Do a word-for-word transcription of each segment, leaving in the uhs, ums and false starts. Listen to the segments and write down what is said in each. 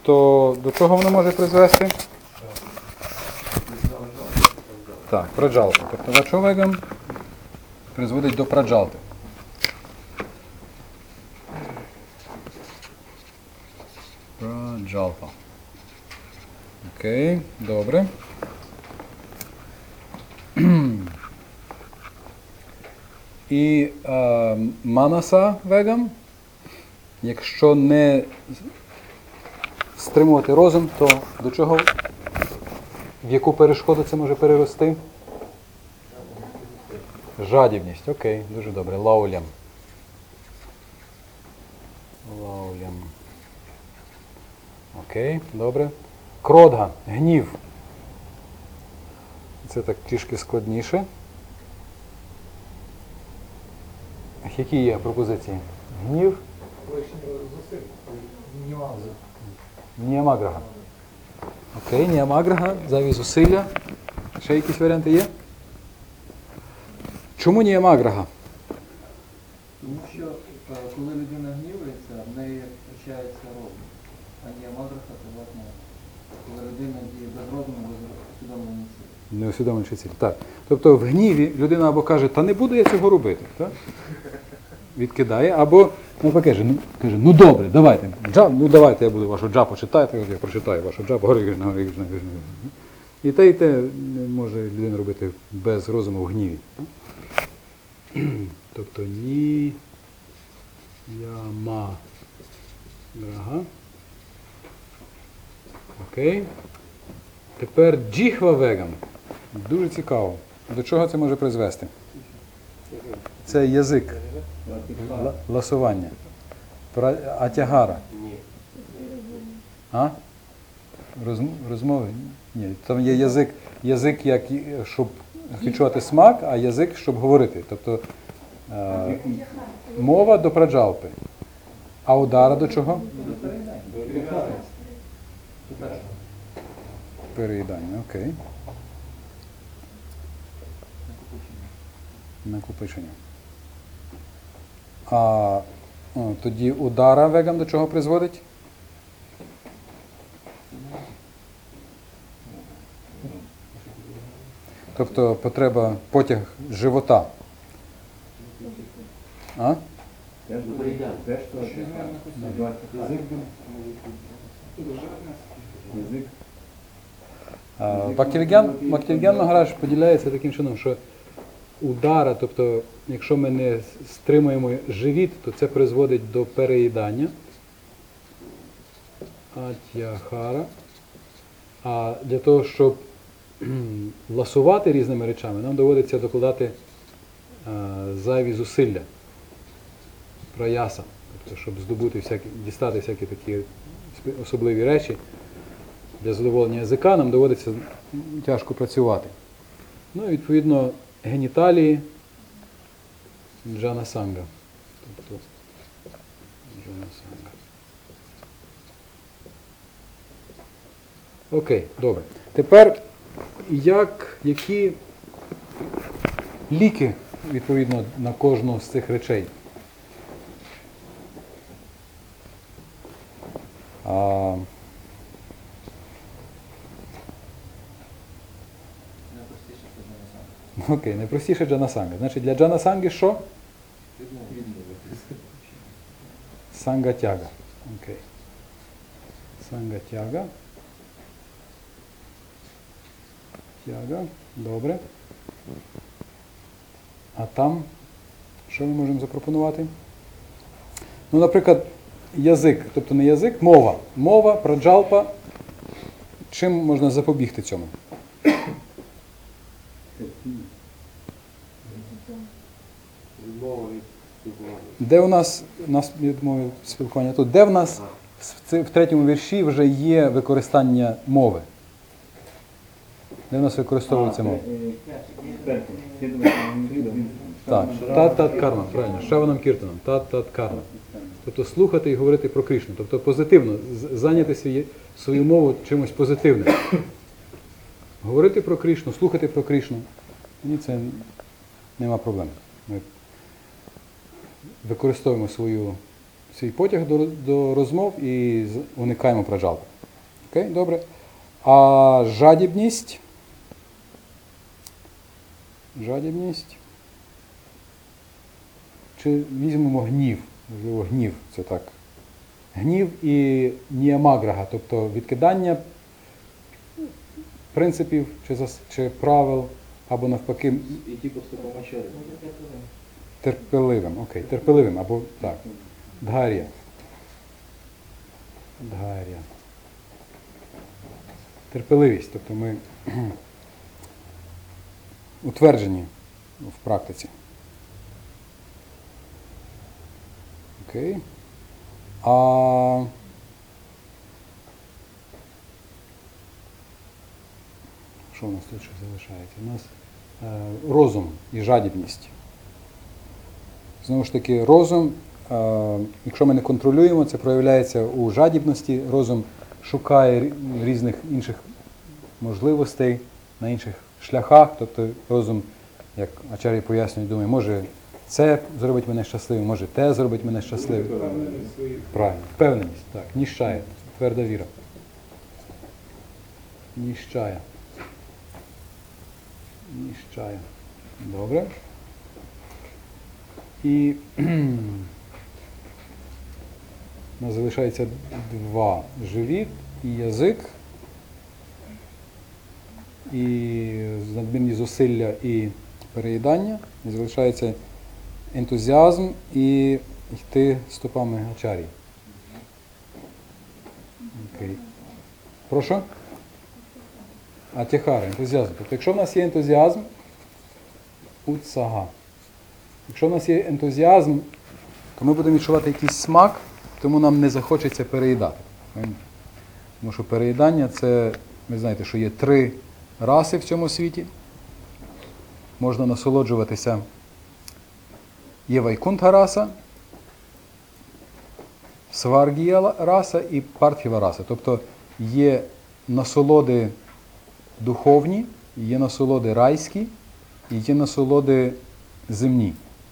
то до чого воно може призвести? Так, праджалпа. Тобто вачовегам призводить до праджалпи. Праджалпа. Окей, добре. І е, манаса вегам, якщо не стримувати розум, то до чого, в яку перешкоду це може перерости? Жадібність. Окей, дуже добре. Лаулям. Лаулям. Окей, добре. Кродга. Гнів. Це так трішки складніше. Які є пропозиції? Гнів? Ніямаграха. Окей, ніямаграха, зайві зусилля. Ще якісь варіанти є? Чому ніямаграха? Тому що коли людина гнівається, в неї втрачається розум. А ніямаграха – це власне, коли людина діє без розуму, без усвідомлення цілі. Не усвідомлюючи ціль. Так. Тобто в гніві людина або каже, та не буду я цього робити. Так? Відкидає, або ну, каже, ну, каже, ну добре, давайте, джап, ну давайте я буду вашу джапу читати, я прочитаю вашу джапу, Гарі Кришна, Гарі Кришна, Гарі Кришна. І те, і те може людина робити без розуму в гніві. Тобто ні, яма, драга. Окей. Тепер джіхва вегам. Дуже цікаво. До чого це може призвести? Це язик. Ласування. Атягара. А? Розмови? Ні. Там є язик, язик як, щоб відчувати смак, а язик, щоб говорити. Тобто е, мова до праджалпи. А удара до чого? Переїдання. Окей. Накопичення. А о, тоді удара вегам до чого призводить? Тобто потреба, потяг живота. А? Бхактивігян Магарадж поділяється таким чином, що удара, тобто якщо ми не стримуємо живіт, то це призводить до переїдання. Атяхара. А для того, щоб ласувати різними речами, нам доводиться докладати а, зайві зусилля. Праяса. Тобто, щоб здобути всякі, дістати всякі такі особливі речі, для задоволення язика нам доводиться тяжко працювати. Ну і відповідно геніталії джанасанга. Тобто джанасанга. Окей, добре. Тепер як, які ліки відповідно на кожну з цих речей? А, Окей, найпростіше джанасанга. Значить, для джанасанги що? Санга-тяга. Окей. Санга-тяга. Тяга. Добре. А там що ми можемо запропонувати? Ну, наприклад, язик, тобто не язик, мова. Мова, праджалпа. Чим можна запобігти цьому? Де у нас, у нас я думаю, спілкування тут, де в нас в, в третьому вірші вже є використання мови? Де в нас використовується мова? Так, тат-тат-карма, правильно, шаванам кіртанам, тат-тат-карма. Тобто слухати і говорити про Кришну, тобто позитивно, зайняти свої, свою мову чимось позитивним. Говорити про Кришну, слухати про Кришну, ні, це нема проблем. Ми використовуємо свою, свій потяг до, до розмов і уникаємо праджалпи. Окей, добре. А жадібність? Жадібність. Чи візьмемо гнів? Можливо, гнів, це так. Гнів і ніямаграха, тобто відкидання принципів чи, зас- чи правил, або навпаки Идти по стопам Ачарьи. терпеливим. Окей, терпеливим, або так. Дгар'я. Дгар'я. Терпеливість, тобто ми утверджені в практиці. Окей. А що у нас тут ще залишається? У нас е, розум і жадібність. Знову ж таки, розум, е, якщо ми не контролюємо, це проявляється у жадібності. Розум шукає рі- різних інших можливостей на інших шляхах. Тобто розум, як Ачар'я пояснює, думає, може це зробить мене щасливим, може те зробить мене щасливим. Правильно. Впевненість, так. Ніщая. Тверда віра. Ніщая. Ніщая. Добре. І у нас залишається два. Живіт і язик. І надмірні зусилля і переїдання. І залишається ентузіазм і йти стопами Ачар'ї. Окей. Прошу? Атіхара, ентузіазм. Тобто, якщо в нас є ентузіазм, утсага. Якщо в нас є ентузіазм, то ми будемо відчувати якийсь смак, тому нам не захочеться переїдати. Тому що переїдання це, ви знаєте, що є три раси в цьому світі. Можна насолоджуватися. Є Вайкунтха раса, Сваргія раса і Партхіва раса. Тобто є насолоди духовні, є насолоди райські і є насолоди земні.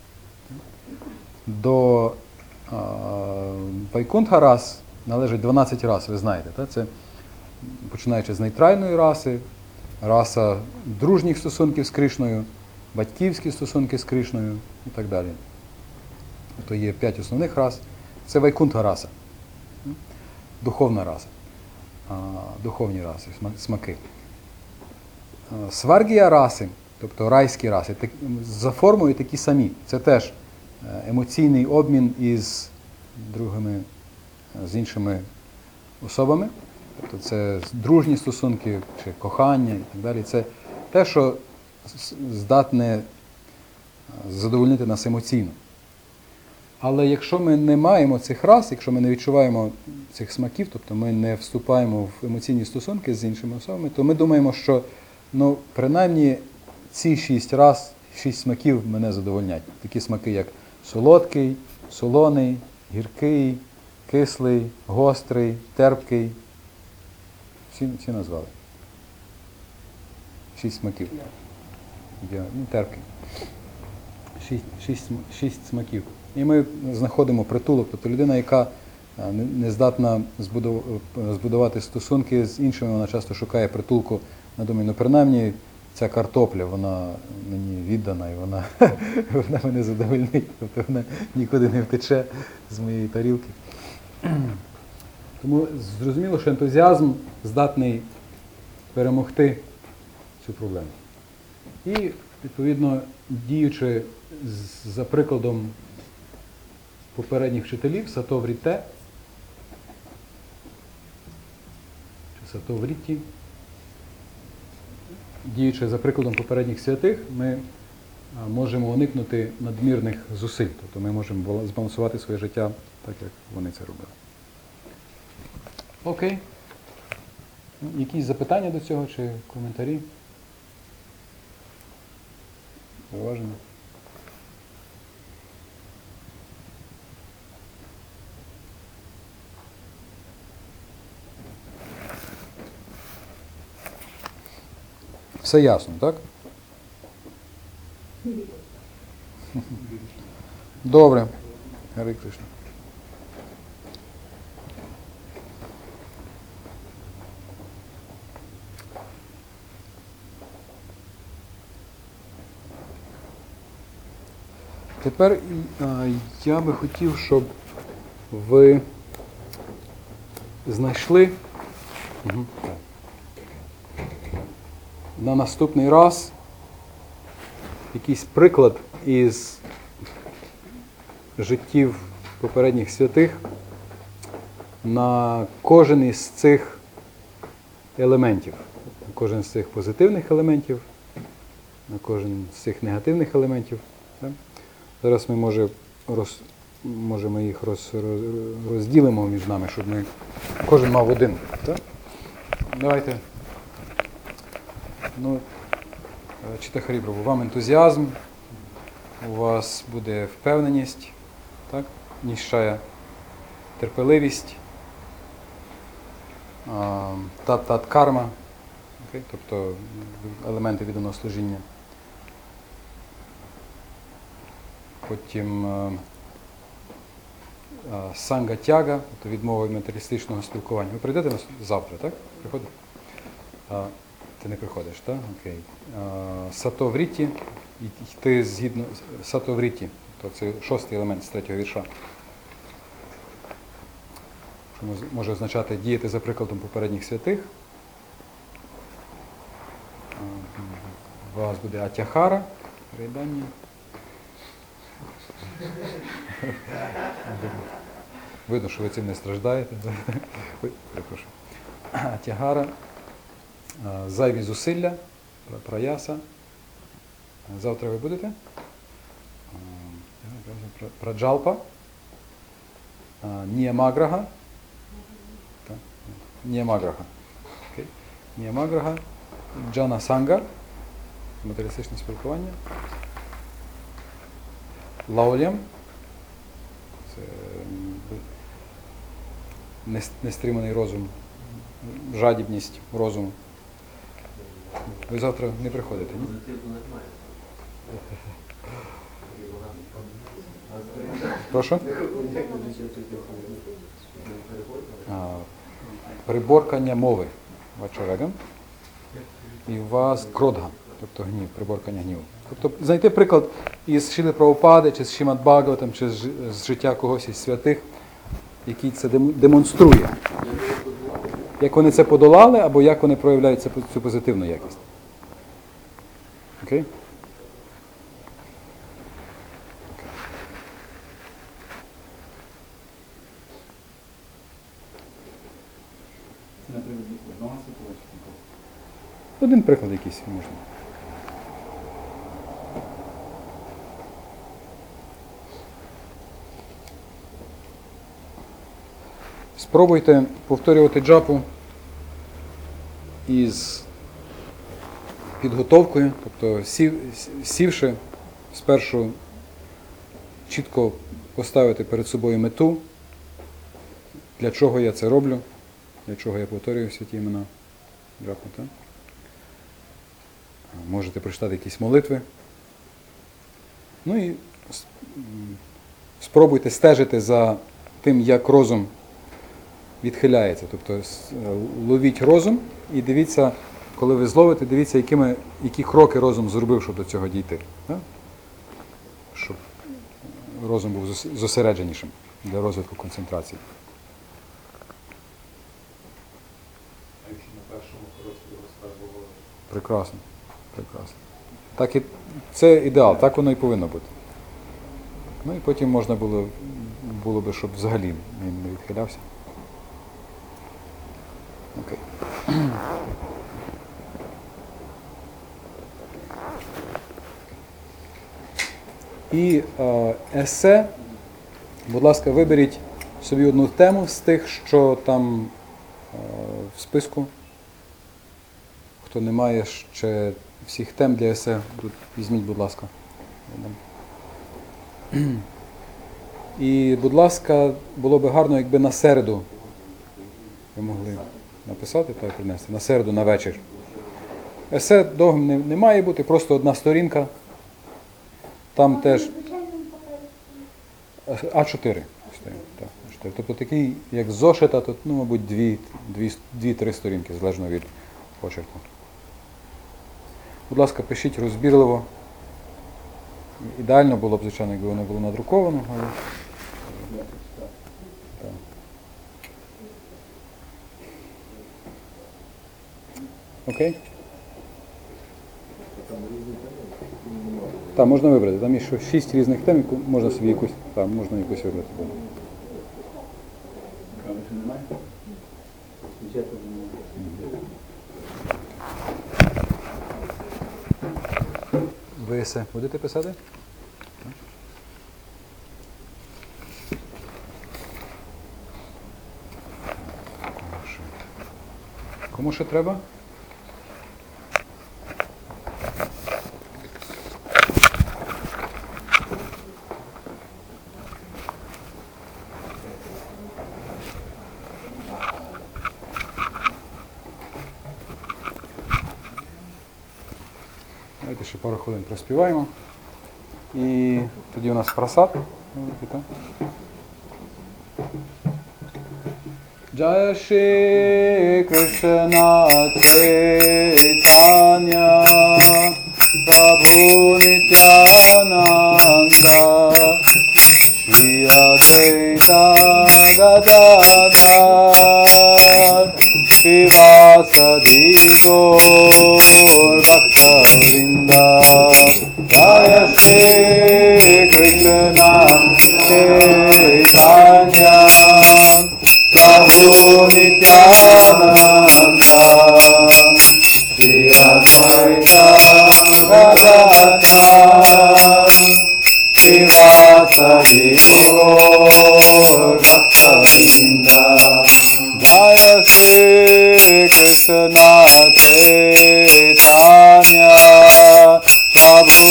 До а, Вайкунтха рас належить дванадцять рас, ви знаєте. Та? Це починаючи з нейтральної раси, раса дружніх стосунків з Кришною, батьківські стосунки з Кришною і так далі. Тобто є п'ять основних рас. Це Вайкунтха раса, духовна раса, а, духовні раси, смаки. А, Сваргія раси, тобто райські раси, так, за формою такі самі. Це теж емоційний обмін із другими, з іншими особами. Тобто це дружні стосунки чи кохання і так далі. Це те, що здатне задовольнити нас емоційно. Але якщо ми не маємо цих рас, якщо ми не відчуваємо цих смаків, тобто ми не вступаємо в емоційні стосунки з іншими особами, то ми думаємо, що ну, принаймні ці шість рас, шість смаків мене задовольнять. Такі смаки, як солодкий, солоний, гіркий, кислий, гострий, терпкий. Всі, всі назвали. Шість смаків. Я, ну, терпкий. Шість, шість, шість смаків. І ми знаходимо притулок. Тобто людина, яка не здатна збудувати стосунки з іншими, вона часто шукає притулку. Вона думає, ну принаймні ця картопля, вона мені віддана і вона, вона мене задовольнить. Тобто вона нікуди не втече з моєї тарілки. Тому зрозуміло, що ентузіазм здатний перемогти цю проблему. І, відповідно, діючи за прикладом попередніх вчителів, Сатоврітте, чи Сатоврітті, діючи за прикладом попередніх святих, ми можемо уникнути надмірних зусиль. Тобто ми можемо збалансувати своє життя так, як вони це робили. Окей. Якісь запитання до цього чи коментарі? Зауваження? Все ясно, так? Добре. Гарі Кришна. Тепер а, я би хотів, щоб ви знайшли Мгм. на наступний раз якийсь приклад із життів попередніх святих на кожен із цих елементів, на кожен з цих позитивних елементів, на кожен з цих негативних елементів. Так? Зараз ми може, роз, може ми їх роз, роз, розділимо між нами, щоб ми кожен мав один. Так? Давайте. Ну, чита Харіброву, вам ентузіазм, у вас буде впевненість, так? Ніщая терпеливість, тат-тат карма, окей? Тобто елементи відданого служіння. Потім санга тяга, тобто відмова від матеріалістичного спілкування. Ви прийдете нас завтра, так? Приходите? А, ти не приходиш, так? Окей. Сатовріті, йти згідно сатовріті, тобто це шостий елемент з третього вірша. Що може означати діяти за прикладом попередніх святих. У вас буде атяхара, переїдання. Видно, що ви цим не страждаєте. Ой, перепрошую. Атягара, зайві зусилля, праяса. Завтра ви будете? Праджалпа, ніямаграха. Ніямаграха. Ніямаграха, джана санга, матеріалістичне спілкування. Лаулям, це нестриманий розум, жадібність розуму. Ви завтра не приходите, ні? Прошу? А, приборкання мови. Вачарагам. І у вас кродга, тобто гнів, приборкання гніву. Тобто знайти приклад із Шріли Прабхупади, чи з Шримад Бхагаватам, чи з життя когось із святих, який це демонструє. Як вони це подолали, або як вони проявляють цю позитивну якість. Окей? Один приклад якийсь можна. Спробуйте повторювати джапу із підготовкою, тобто сів, сівши, спершу чітко поставити перед собою мету, для чого я це роблю, для чого я повторюю святі імена джапу. Так? Можете прочитати якісь молитви. Ну і спробуйте стежити за тим, як розум відхиляється. Тобто ловіть розум і дивіться, коли ви зловите, дивіться, якими, які кроки розум зробив, щоб до цього дійти. Так? Щоб розум був зосередженішим для розвитку концентрації. А якщо на першому короткому розказували? Прекрасно. Прекрасно. Так і, це ідеал, так воно і повинно бути. Ну і потім можна було, було би, щоб взагалі не відхилявся. Окей. І е, есе, будь ласка, виберіть собі одну тему з тих, що там е, в списку. Хто не має ще всіх тем для есе, тут візьміть, будь ласка. І, будь ласка, було б гарно, якби на середу ви могли написати та принести. На середу, на вечір. Есе довгим не, не має бути, просто одна сторінка. Там теж а чотири. Тобто такий, як зошита, тут, ну, мабуть, дві, дві, дві-три сторінки, залежно від почерку. Будь ласка, пишіть розбірливо. Ідеально було б, звичайно, якби воно було надруковано, але. Так. Окей? Так, можна вибрати. Там є ще шість різних тем, яку можна собі якусь, так, можна якусь вибрати. Ви все будете писати? Кому ще? Кому ще треба? Давайте ще пару хвилин проспіваємо. І тоді у нас просад. Jaya Shri Krishna Chaitanya Prabhu Nityananda Shri Advaita Gadadhar Shivasadi Gaur Bhakta-vrinda Jaya Shri Krishna Chaitanya Prabhu Nityananda Shri Advaita Gadadhar Shivasadi Gaur Bhakta-vrinda Jaya Shri Krishna Chaitanya Prabhu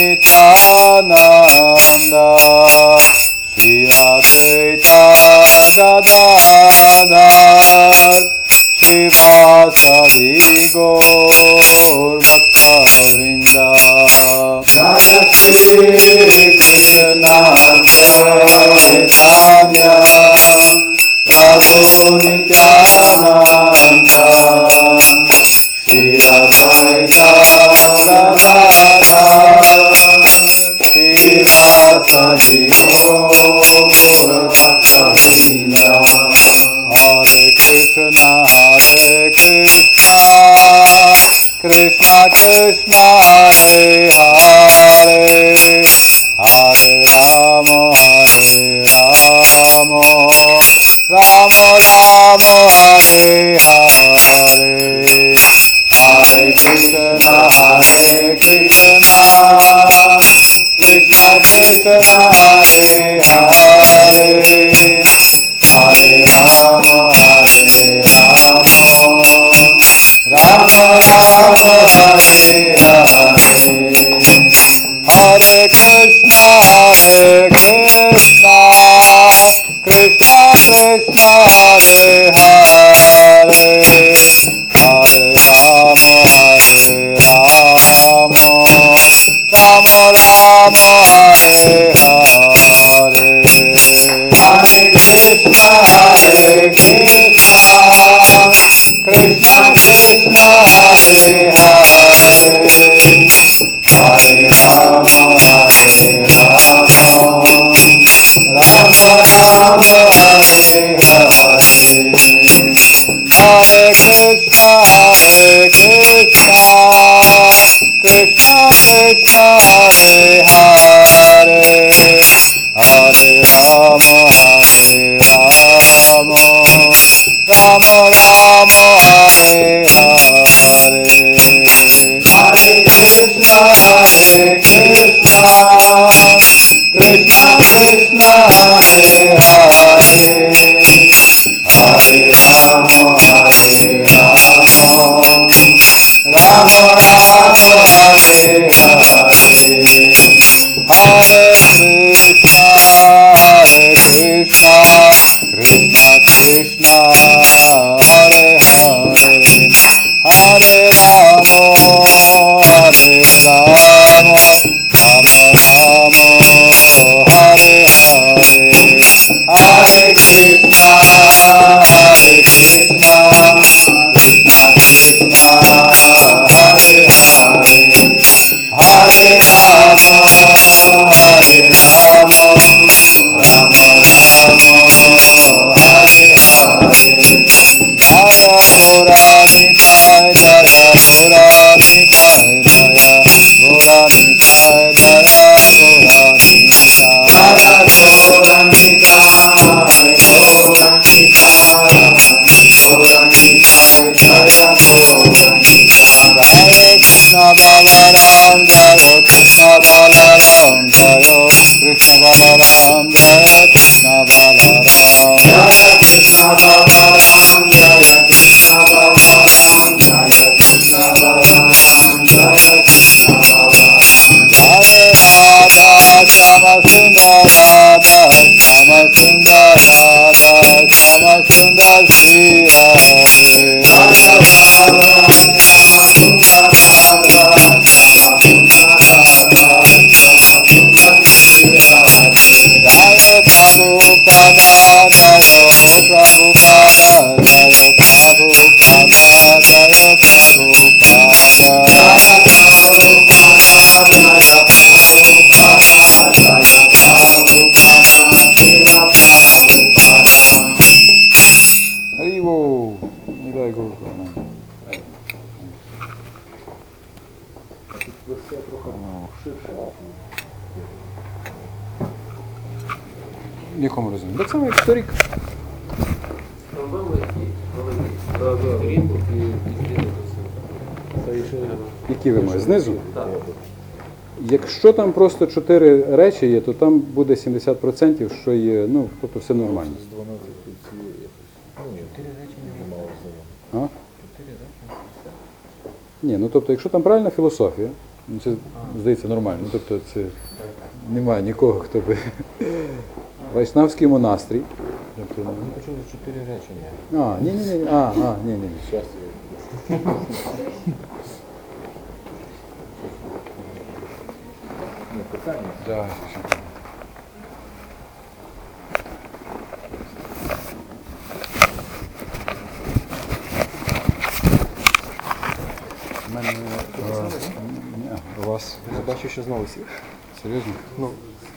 Nityananda Shri Advaita Gadadhar Shivasadi Gaur Bhakta-vrinda Jaya Shri Krishna Chaitanya Prabhu Nityananda Shri Advaita Gadadhar Shivasadi Gaur Bhakta-vrinda Hare Krishna Hare Krishna Krishna Krishna Hare Hare Hare Rama Hare Rama Rama Rama Hare Hare Hare Krishna Hare Krishna Krishna Krishna Hare Hare Hare Rama Hare Rama Rama Rama Hare Hare Hare Krishna Hare Krishna Krishna Krishna Hare Hare Hare Rama Hare Rama Rama Rama Hare Hare Hare Krishna Hare Krishna Krishna Krishna Hare Hare Hare Rama Hare Rama Rama Rama Hare Hare Hare Krishna Hare Krishna Krishna Krishna Hare Hare Hare Rama Hare Rama Rama Rama Hare Hare Hare Krishna Hare Krishna Krishna Krishna Hare Hare Hare Rama Hare Rama Rama Rama Hare Hare Hare Krishna Hare Krishna Krishna Krishna Hare Hare Hare Rama Hare Rama Rama Rama Hare Hare Hare Krishna Hare Krishna Balaram, Jaya Krishna Balaram, Jaya Krishna Balaram. Jaya Krishna Balaram, Jaya Krishna Balaram, Jaya Krishna Balaram, Jaya Krishna Balaram. Jaya Radha Shama Sundar Radha Shama Sundar Radha Shama Sundar Shri Hare. Jaya Radha Shama Sundar Radha Shama Sundar Radha Shama Sundar Shri Hare. Jaya Prabhupada Jaya Prabhupada Jaya Prabhupada Jaya Prabhupada. Jaya Prabhupada, Jaya Prabhupada, Jaya Prabhupada, Jaya Prabhupada. Haribol. Niдай Гуру Пранам. В якому розумі? Так само, як торік. Які вимоги? Знизу? Якщо там просто чотири речі є, то там буде сімдесят відсотків, що є, ну, тобто все нормально. А? Ні, ну тобто, якщо там правильна філософія, ну, це здається нормально. Ну, тобто це немає нікого, хто би. Вайшнавський монастрій. Тобто, ну, Почули чотири речення. а, ні, ні, ні, а, а, ні, ні. Ні, питання. Да. У мене, е, ні, у вас Я бачу, що знову сів. серйозно? Ну,